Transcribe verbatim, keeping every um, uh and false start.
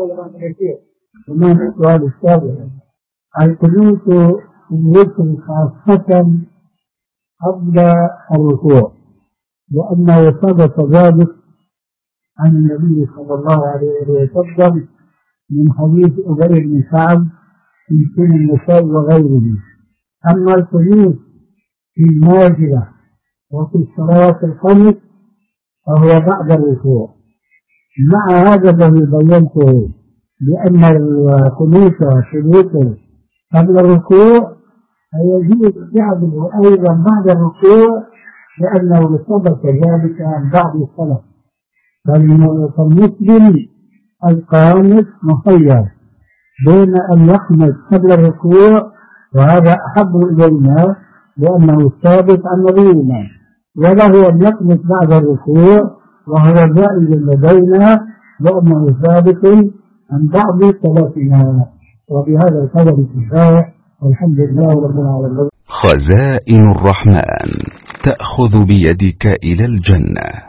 ومن السؤال السابع القنوت يذكر خاصة قبل الركوع، لأنه ثبت ذلك عن النبي صلى الله عليه وسلم من حديث أبي بن كعب في سنن النساء وغيره. أما القنوت في النازلة وفي الصلاة الخمس فهو بعد الركوع، مع هذا الذي بينته لأن القنوت شروطه قبل الركوع فيجوز فعله أيضا بعد الركوع، لأنه ثبت ذلك عن بعض السلف. فالمسلم القانت مخير بين أن يقنت قبل الركوع، وهذا أحب إلينا لأنه ثابت عن نبينا، وله أن يقنت بعد الركوع وهو جائز لدينا لأنه ثابت عن بعض سلفنا. وبهذا القدر الكفاية، والحمد لله رب العالمين. خزائن الرحمن تأخذ بيدك إلى الجنة.